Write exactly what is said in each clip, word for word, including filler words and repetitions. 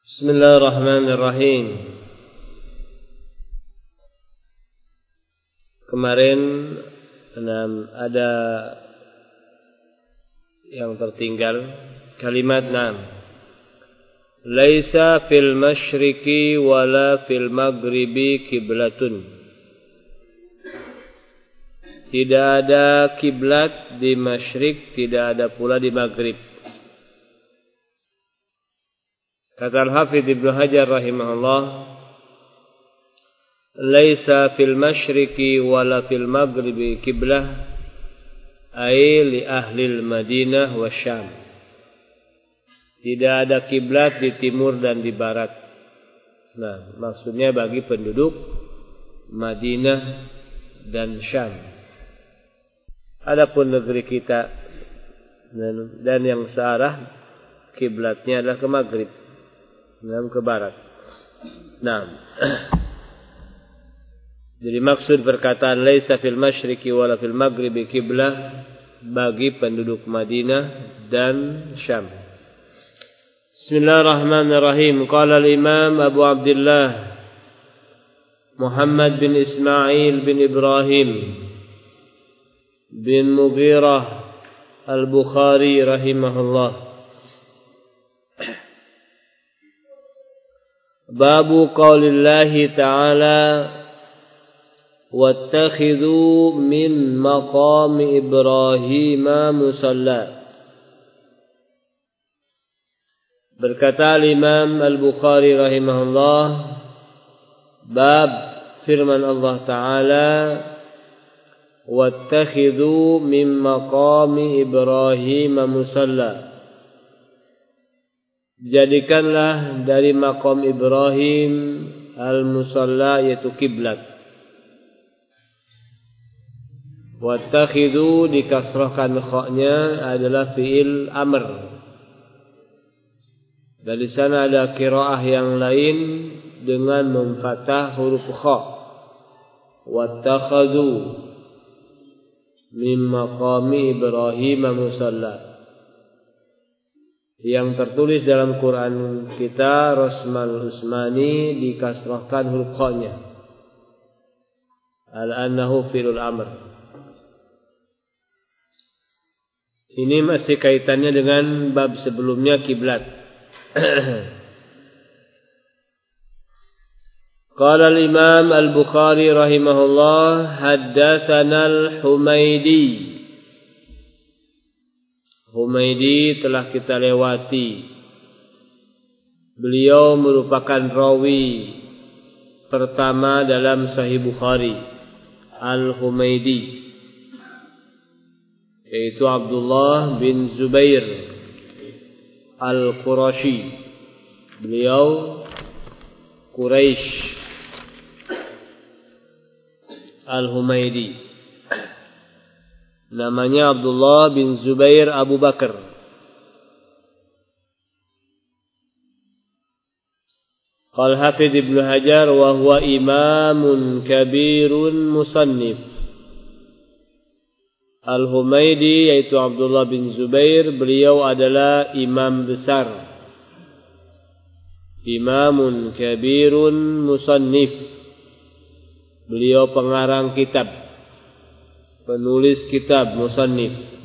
Bismillahirrahmanirrahim. Kemarin ada yang tertinggal kalimat enam. Laisa fil masyriqi wala fil maghribi kiblatun. Tidak ada kiblat di masyrik, tidak ada pula di maghrib. Kata Al-Hafidz Ibnu Hajar rahimahullah, laisa fil masyriqi wala fil maghribi kiblah ay li ahli al-Madinah wa Syam. Tidak ada kiblat di timur dan di barat. Nah, maksudnya bagi penduduk Madinah dan Syam. Adapun negeri kita dan, dan yang searah kiblatnya adalah ke maghrib dan ke barat. Nah, jadi maksud perkataan laisa fil masyriqi wala fil maghribi kiblah bagi penduduk Madinah dan Syam. Bismillahirrahmanirrahim. Qala al-Imam Abu Abdullah Muhammad bin Ismail bin Ibrahim bin Mughirah Al-Bukhari rahimahullah. Babu qaulillahi ta'ala wattakhidhu min maqami Ibrahim musalla. Berkata Imam Al-Bukhari rahimahullah, bab firman Allah Ta'ala, wattakhidhu min maqami Ibrahim musalla. Jadikanlah dari maqam Ibrahim al-musalla, yaitu kiblat. Wattakhidhu dikasrahkan kha-nya adalah fi'il amr. Dari sana ada qiraah yang lain dengan memfathah huruf kha. Wattakhadhu min maqami Ibrahim musalla. Yang tertulis dalam Quran kita Rasmal Usmani dikasrahkan huruf kha-nya. Al-annahu fi'il amr. Ini masih kaitannya dengan bab sebelumnya kiblat. Qala al-Imam Al-Bukhari rahimahullah, haddatsana Al-Humaidi. Humaidi telah kita lewati. Beliau merupakan rawi pertama dalam Sahih Bukhari, Al-Humaidi, yaitu Abdullah bin Zubair Al-Qurashi. Beliau Quraisy. Al-Humaidi namanya Abdullah bin Zubair Abu Bakar. Qala Hafidz Ibnu Hajar wa huwa imamun kabirun musannif. Al-Humaidi yaitu Abdullah bin Zubair, beliau adalah imam besar, imamun kabirun musannif. Beliau pengarang kitab, penulis kitab, musannif.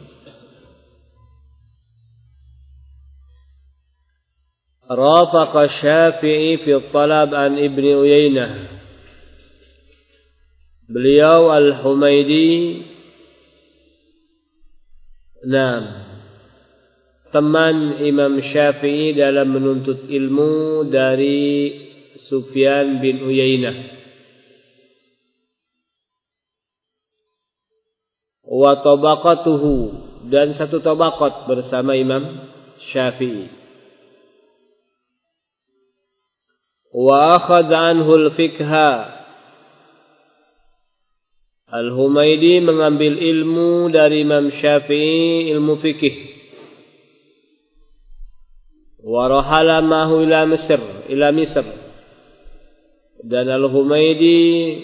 Rafaqa Syafi'i fi talab an Ibni Uyainah. Beliau Al-Humaidi Nah, teman Imam Syafi'i dalam menuntut ilmu dari Sufyan bin Uyainah. Wa tabaqatuhu, dan satu tabaqat bersama Imam Syafi'i. Wa akhadha anhu al-fiqha. Al-Humaidi mengambil ilmu dari Imam Syafi'i, ilmu fikih. Wa rahala mahu ila Mesir, ila Misr. Dan Al-Humaidi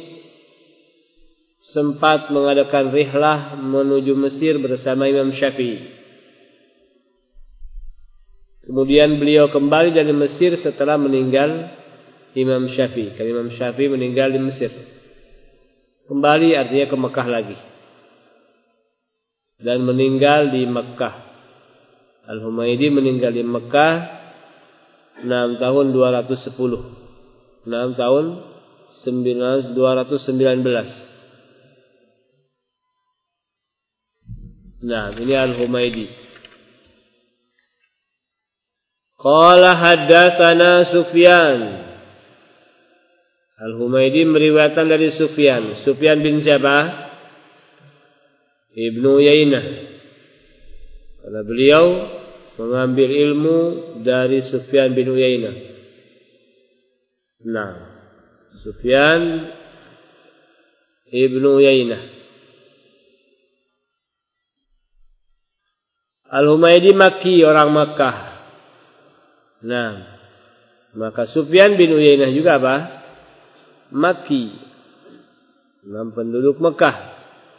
sempat mengadakan rihlah menuju Mesir bersama Imam Syafi'i. Kemudian beliau kembali dari Mesir setelah meninggal Imam Syafi'i. Karena Imam Syafi'i meninggal di Mesir. Kembali artinya ke Mekah lagi. Dan meninggal di Mekah. Al-Humaydi meninggal di Mekah enam tahun dua ratus sepuluh. enam tahun dua ratus sembilan belas. Nah, ini Al-Humaydi. Qala haddatsana Sufyan. Al-Humaydi meriwayatkan dari Sufyan. Sufyan bin siapa? Ibnu Uyainah. Karena beliau mengambil ilmu dari Sufyan bin Uyainah. Nah, Sufyan Ibnu Uyainah. Al-Humaydi Makki, orang Makkah. Nah, maka Sufyan bin Uyainah juga apa? Makki. Nah, penduduk Mekah.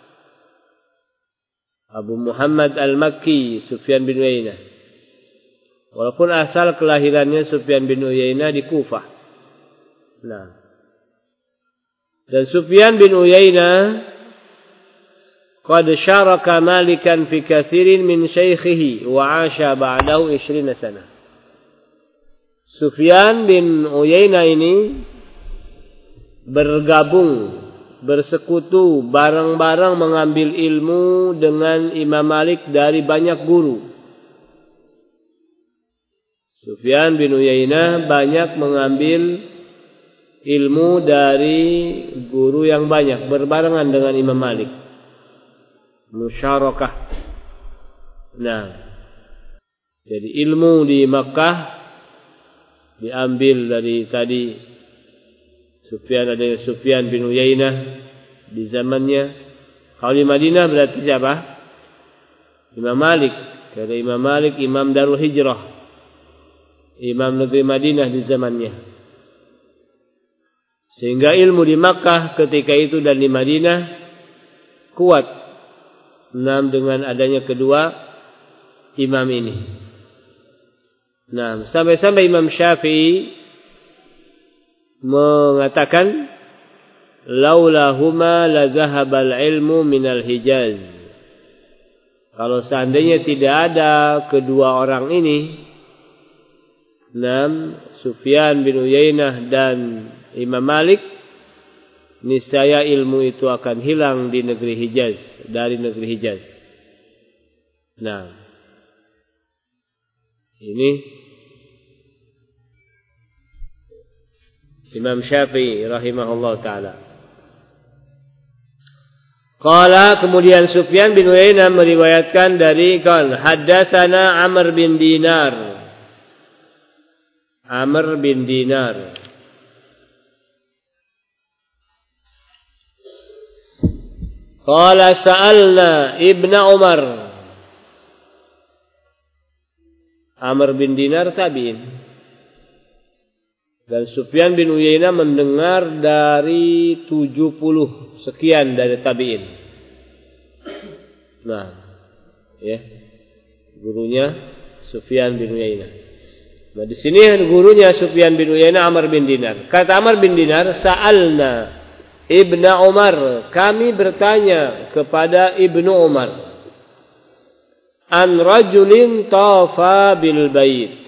Abu Muhammad Al-Makki, Sufyan bin Uyainah. Walaupun asal kelahirannya Sufyan bin Uyainah di Kufah. Nah. Dan Sufyan bin Uyainah qad syaraka Malikan fi katsirin min syaikhihi wa 'asha ba'dahu ishrina sana. Sufyan bin Uyainah ini bergabung, bersekutu, bareng-bareng mengambil ilmu dengan Imam Malik dari banyak guru. Sufyan bin Uyainah banyak mengambil ilmu dari guru yang banyak, berbarengan dengan Imam Malik. Musyarakah. Nah, jadi ilmu di Makkah diambil dari tadi Sufyan, ada Sufyan bin Uyainah di zamannya. Kalau di Madinah berarti siapa? Imam Malik. Karena Imam Malik Imam Darul Hijrah, Imam negeri Madinah di zamannya. Sehingga ilmu di Makkah ketika itu dan di Madinah kuat. Nah, dengan adanya kedua imam ini. Nah, sampai-sampai Imam Syafi'i mengatakan laulahuma la zahabal ilmu minal Hijaz. Kalau seandainya tidak ada kedua orang ini, Nam Sufyan bin Uyainah dan Imam Malik, niscaya ilmu itu akan hilang di negeri Hijaz, dari negeri Hijaz. Nah, ini Imam Syafi'i rahimahullah ta'ala. Qala, kemudian Sufyan bin Uyainah meriwayatkan dari kan haddatsana Amr bin Dinar. Amr bin Dinar. Qala sa'alna Ibnu Umar. Amr bin Dinar tabi'in. Dan Sufyan bin Uyainah mendengar dari tujuh puluh sekian dari tabi'in. Nah, ya. Gurunya Sufyan bin Uyainah. Nah, di sini gurunya Sufyan bin Uyainah Amr bin Dinar. Kata Amr bin Dinar, sa'alna Ibnu Umar, kami bertanya kepada Ibnu Umar, an rajulin tafa bil bait.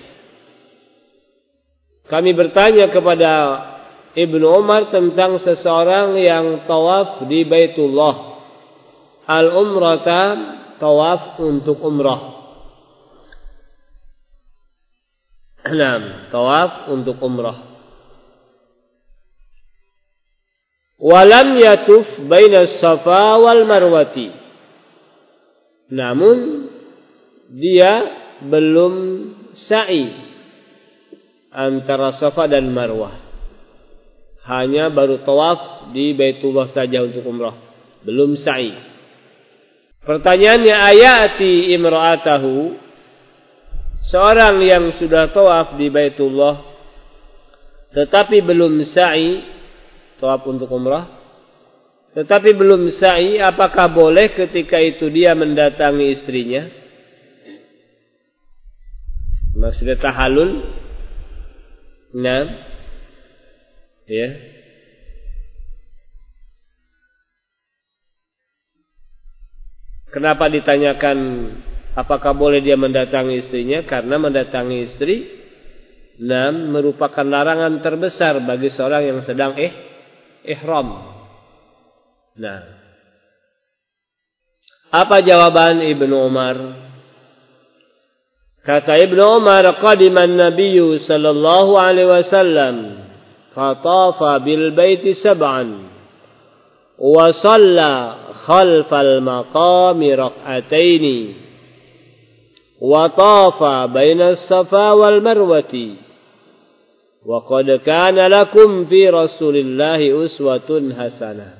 Kami bertanya kepada Ibnu Umar tentang seseorang yang tawaf di Baitullah. Al-umrata, tawaf untuk umrah. Naam, tawaf untuk umrah. Walam yatuf baina Safa wal Marwati. Namun dia belum sa'i antara Safa dan Marwah. Hanya baru tawaf di Baitullah saja untuk umrah, belum sa'i. Pertanyaannya, ayati imra'atahu, seorang yang sudah tawaf di Baitullah tetapi belum sa'i, tawaf untuk umrah tetapi belum sa'i, apakah boleh ketika itu dia mendatangi istrinya? Maksudnya tahallul. Nah, ya. Kenapa ditanyakan apakah boleh dia mendatangi istrinya? Karena mendatangi istri, nah, merupakan larangan terbesar bagi seorang yang sedang eh, ihram. Nah, apa jawaban Ibnu Umar? Kata Ibnu Umar, qadima an-nabiy sallallahu alaihi wasallam fatafa bil baiti sab'an wa shalla khalfal maqami rak'ataini wa tafa baina as-safa wal marwati wa qad kana lakum fi rasulillahi uswatun hasanah.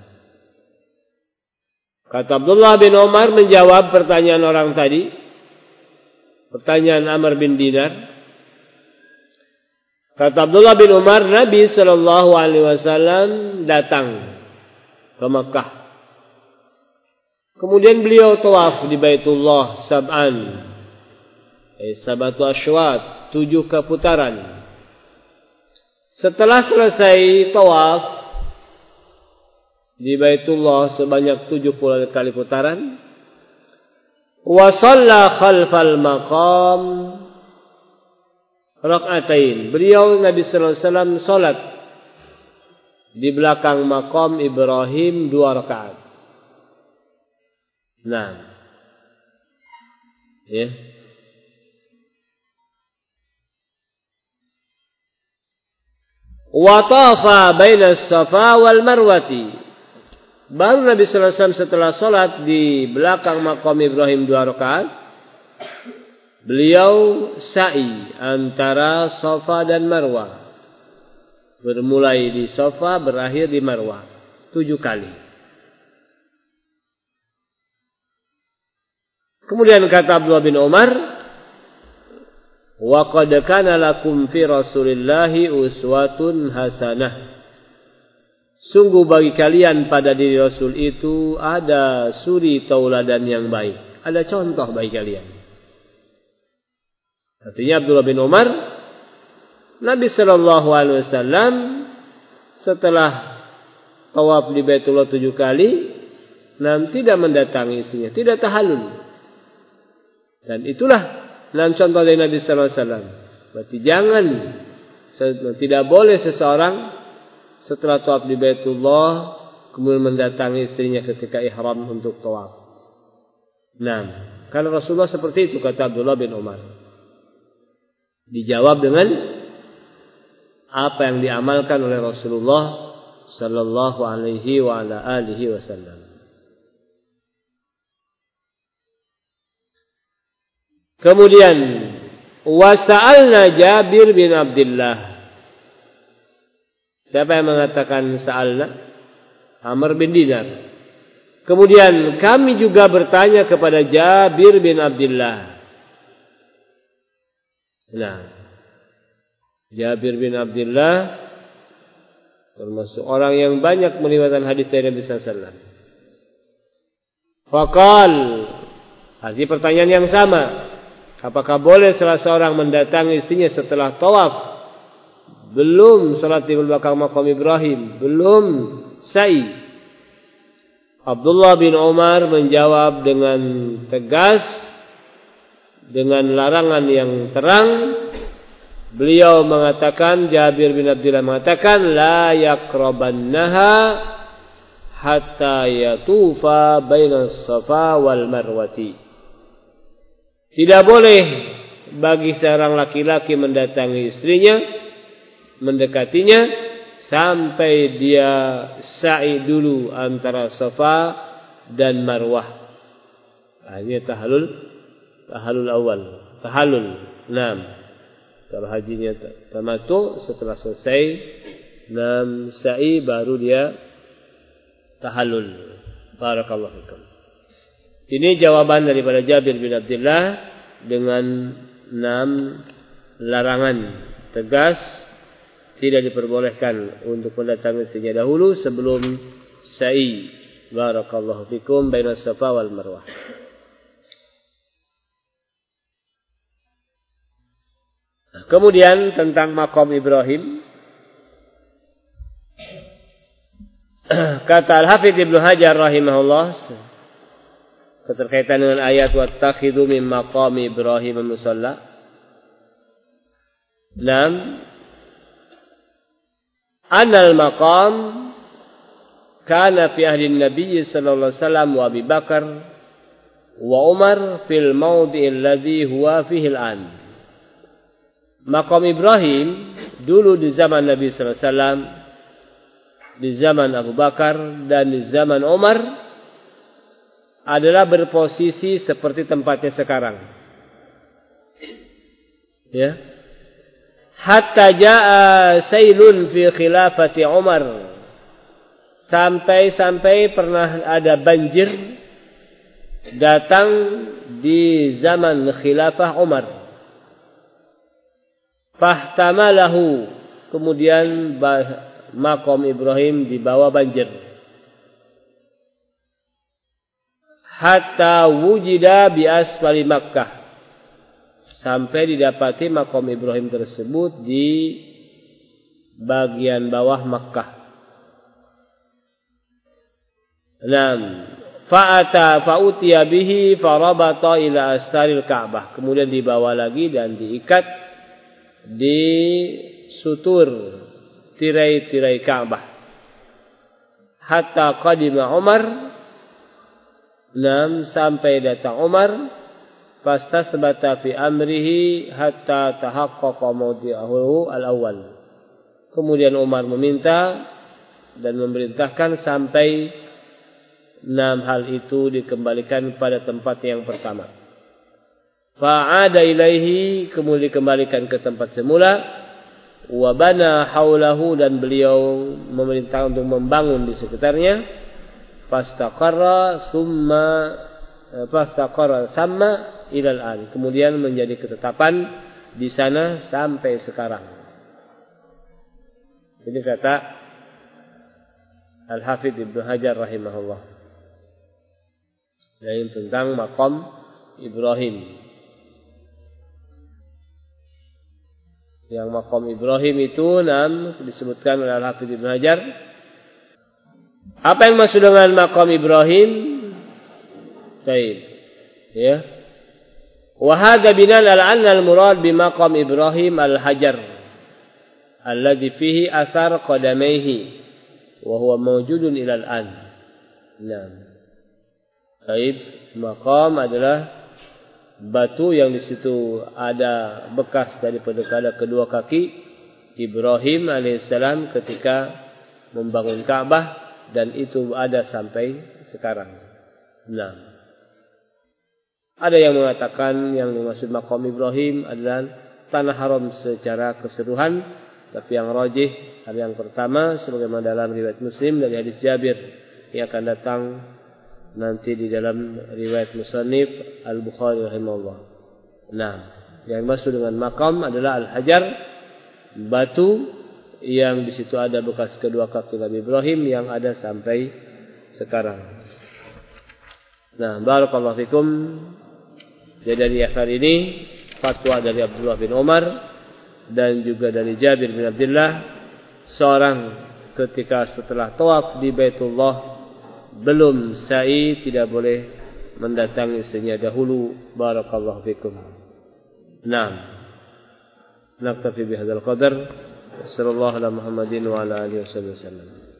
Kata Abdullah bin Umar menjawab pertanyaan orang tadi, pertanyaan Amr bin Dinar. Kata Abdullah bin Umar, Nabi sallallahu alaihi wasallam datang ke Makkah. Kemudian beliau tawaf di Baitullah sab'an. Eh, sabatu asywat, tujuh keputaran. Setelah selesai tawaf di Baitullah sebanyak tujuh puluh kali putaran, wa shalla khalfal maqam rak'atain. Beliau Nabi sallallahu alaihi wasallam salat di belakang maqam Ibrahim dua rakaat. Nah, ya. Wa tafa baina as-safa wal marwati. Baru Nabi sallallahu alaihi wasallam setelah salat di belakang maqam Ibrahim dua rakaat, beliau sa'i antara Safa dan Marwah. Bermulai di Safa, berakhir di Marwah. Tujuh kali. Kemudian kata Abdullah bin Umar, wa qad kana lakum fi Rasulillahi uswatun hasanah. Sungguh bagi kalian pada diri Rasul itu ada suri tauladan yang baik. Ada contoh bagi kalian. Artinya Abdullah bin Umar, Nabi sallallahu alaihi wasallam setelah tawaf di Baitullah tujuh kali, nam tidak mendatangi istrinya, tidak tahallul. Dan itulah nam contoh dari Nabi sallallahu alaihi wasallam. Berarti jangan, tidak boleh seseorang setelah tawaf di Baitullah kemudian mendatangi istrinya ketika ihram untuk tawaf. Nah, kalau Rasulullah seperti itu, kata Abdullah bin Umar. Dijawab dengan apa yang diamalkan oleh Rasulullah sallallahu alaihi wa ala alihi wasallam. Kemudian wasa'alna Jabir bin Abdullah. Siapa yang mengatakan sa'alna? Amr bin Dinar. Kemudian kami juga bertanya kepada Jabir bin Abdullah. Nah, Jabir bin Abdullah termasuk orang yang banyak meriwayatkan hadis dari Nabi sallallahu alaihi wasallam. Faqal, artinya pertanyaan yang sama. Apakah boleh salah seorang mendatangi istrinya setelah tawaf? Belum salat di belakang maqam Ibrahim, belum sa'i. Abdullah bin Umar menjawab dengan tegas, dengan larangan yang terang. Beliau mengatakan, Jabir bin Abdullah mengatakan, la yaqrabannaha hatta yatufa bainas safa wal marwati. Tidak boleh bagi seorang laki-laki mendatangi istrinya, mendekatinya sampai dia sa'i dulu antara Safa dan Marwah. Ini tahallul, tahallul awal, tahallul. Naam. Kalau hajinya tamattu, setelah selesai enam sa'i baru dia tahallul. Barakallahu fikum. Ini jawaban daripada Jabir bin Abdullah dengan enam larangan tegas. Tidak diperbolehkan untuk mendatangi istrinya dahulu sebelum sa'i. Barakallahu fikum bainas Safa wal Marwah. Kemudian tentang maqam Ibrahim, kata Al-Hafidz Ibnu Hajar rahimahullah keterkaitan dengan ayat wattakhidhu min maqami Ibrahim musalla. Nam anal maqam kana fi ahli Nabi sallallahu alaihi wasallam wa Abi Bakar wa Umar fil mawdi' alladhi huwa fihi al-an. Maqam Ibrahim dulu di zaman Nabi sallallahu alaihi wasallam, di zaman Abu Bakar dan di zaman Umar adalah berposisi seperti tempatnya sekarang. Ya. Hatta jaa sailun fi khilafati Umar. Sampai-sampai pernah ada banjir datang di zaman khilafah Umar. Fahtamalahu, kemudian maqam Ibrahim dibawa banjir. Hatta wujida bi asfali Makkah, sampai didapati maqam Ibrahim tersebut di bagian bawah Makkah. Naam, fa'ata fa'utiya bihi farabata ila astaril Ka'bah. Kemudian dibawa lagi dan diikat di sutur tirai-tirai Ka'bah. Hatta qadima Umar, naam, sampai datang Umar, fastasbata fi amrihi hatta tahaqqaqa mawdi'ahu al-awwal. Kemudian Umar meminta dan memerintahkan sampai enam hal itu dikembalikan pada tempat yang pertama. Fa'ada ilaihi, kemudian dikembalikan ke tempat semula. Wa bana haulahu, dan beliau memerintah untuk membangun di sekitarnya. Fastaqarra summa fastaqarra samma ilal an, kemudian menjadi ketetapan di sana sampai sekarang. Ini kata Al-Hafidz Ibnu Hajar rahimahullah yang tentang maqam Ibrahim. Yang maqam Ibrahim itu nam disebutkan oleh Al-Hafidz Ibnu Hajar. Apa yang maksud dengan maqam Ibrahim? Baik. Ya. Wa hadha binal al-anna al-murad bi maqam Ibrahim al-hajar alladhi fihi athar qadamaihi wa huwa mawjudun ila al-an. Naam. Baik, maqam adalah batu yang di situ ada bekas daripada kedua kaki Ibrahim alaihissalam ketika membangun Ka'bah, dan itu ada sampai sekarang. Nah, ada yang mengatakan yang dimaksud maqam Ibrahim adalah tanah haram secara keseluruhan, tapi yang rajih adalah yang pertama, sebagaimana dalam riwayat Muslim dari hadis Jabir yang akan datang nanti di dalam riwayat musannif Al-Bukhari rahimahullah. Nah, yang dimaksud dengan maqam adalah al-hajar, batu yang di situ ada bekas kedua kaki Nabi Ibrahim yang ada sampai sekarang. Nah, barakallahu fikum. Jadi dari akhir ini fatwa dari Abdullah bin Umar dan juga dari Jabir bin Abdullah, seorang ketika setelah tawaf di Baitullah belum sa'i tidak boleh mendatangi istrinya dahulu. Barakallahu fikum. Naam. Naktafi bihadzal qadar. Sallallahu ala Muhammadin wa ala alihi wasallam.